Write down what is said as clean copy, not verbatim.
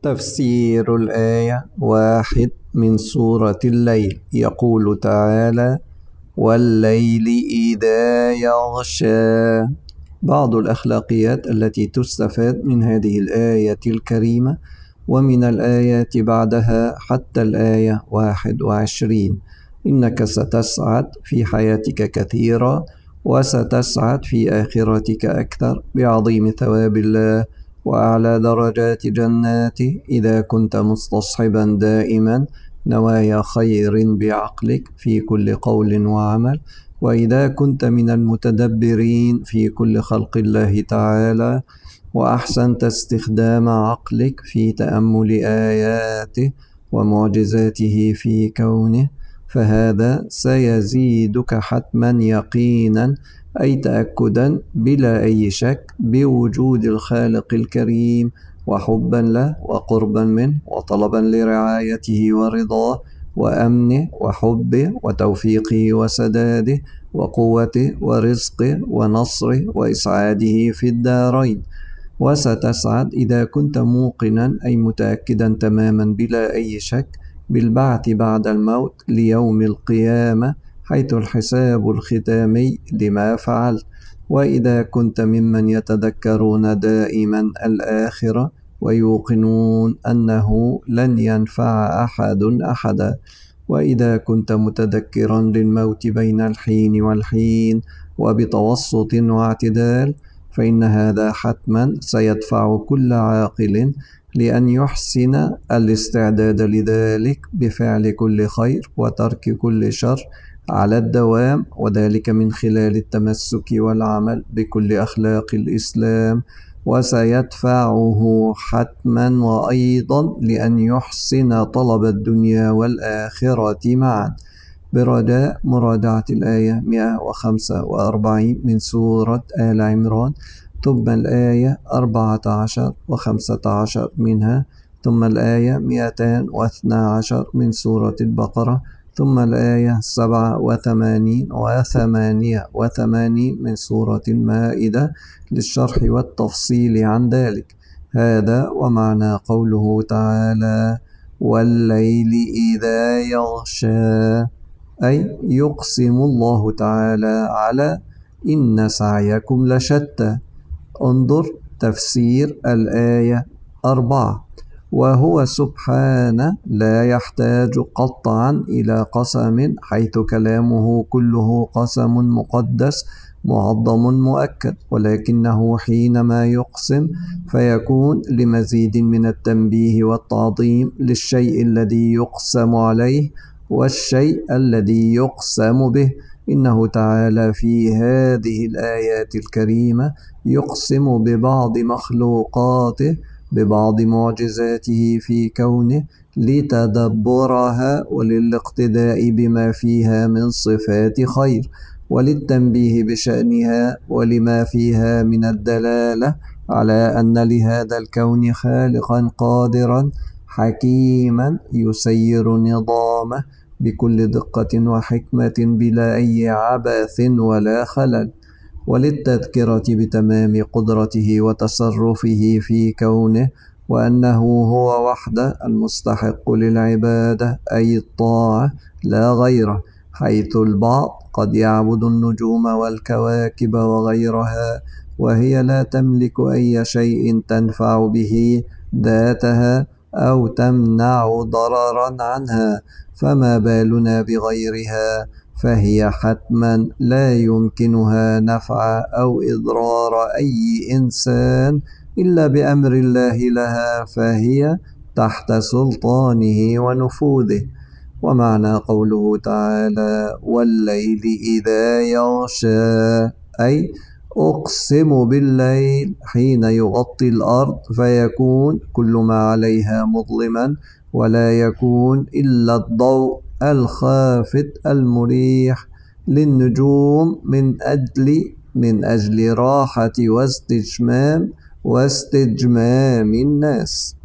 تفسير الآية 1 من سورة الليل. يقول تعالى: والليل إذا يغشى. بعض الأخلاقيات التي تستفاد من هذه الآية الكريمة ومن الآيات بعدها حتى الآية 21: إنك ستسعد في حياتك كثيرا، وستسعد في آخرتك أكثر بعظيم ثواب الله وأعلى درجات جناته إذا كنت مستصحبا دائما نوايا خير بعقلك في كل قول وعمل، وإذا كنت من المتدبرين في كل خلق الله تعالى، وأحسنت استخدام عقلك في تأمل آياته ومعجزاته في كونه، فهذا سيزيدك حتما يقينا، أي تأكدا بلا أي شك بوجود الخالق الكريم، وحبا له وقربا منه وطلبا لرعايته ورضاه وأمنه وحبه وتوفيقه وسداده وقوته ورزقه ونصره وإسعاده في الدارين. وستسعد إذا كنت موقنا، أي متأكدا تماما بلا أي شك بالبعث بعد الموت ليوم القيامة، حيث الحساب الختامي لما فعلت. وإذا كنت ممن يتذكرون دائما الآخرة ويوقنون أنه لن ينفع أحد أحدا. وإذا كنت متذكرا للموت بين الحين والحين وبتوسط واعتدال، فإن هذا حتما سيدفع كل عاقل لأن يحسن الاستعداد لذلك بفعل كل خير وترك كل شر على الدوام، وذلك من خلال التمسك والعمل بكل أخلاق الإسلام. وسيدفعه حتما وأيضا لأن يحسن طلب الدنيا والآخرة معا، برجاء مراجعة الآية 145 من سورة آل عمران، ثم الآية 14 و15 منها، ثم الآية 212 من سورة البقرة، ثم الآية 87 و88 من سورة المائدة للشرح والتفصيل عن ذلك. هذا ومعنى قوله تعالى: والليل إذا يغشى، أي يقسم الله تعالى على إن سعيكم لشتى. انظر تفسير الآية 4: وهو سبحانه لا يحتاج قطعا إلى قسم، حيث كلامه كله قسم مقدس معظم مؤكد، ولكنه حينما يقسم فيكون لمزيد من التنبيه والتعظيم للشيء الذي يقسم عليه والشيء الذي يقسم به. إنه تعالى في هذه الآيات الكريمة يقسم ببعض مخلوقاته ببعض معجزاته في كونه لتدبرها وللاقتداء بما فيها من صفات خير، وللتنبيه بشأنها ولما فيها من الدلالة على أن لهذا الكون خالقا قادرا حكيما يسير نظامه بكل دقة وحكمة بلا أي عبث ولا خلل، وللتذكرة بتمام قدرته وتصرفه في كونه، وأنه هو وحده المستحق للعبادة أي الطاعة لا غيره، حيث البعض قد يعبد النجوم والكواكب وغيرها وهي لا تملك أي شيء تنفع به ذاتها أو تمنع ضررا عنها، فما بالنا بغيرها، فهي حتما لا يمكنها نفع أو إضرار أي إنسان إلا بأمر الله لها، فهي تحت سلطانه ونفوذه. ومعنى قوله تعالى: والليل إذا يغشى، أي أقسم بالليل حين يغطي الأرض فيكون كل ما عليها مظلما، ولا يكون إلا الضوء الخافت المريح للنجوم من أجل راحة واستجمام الناس.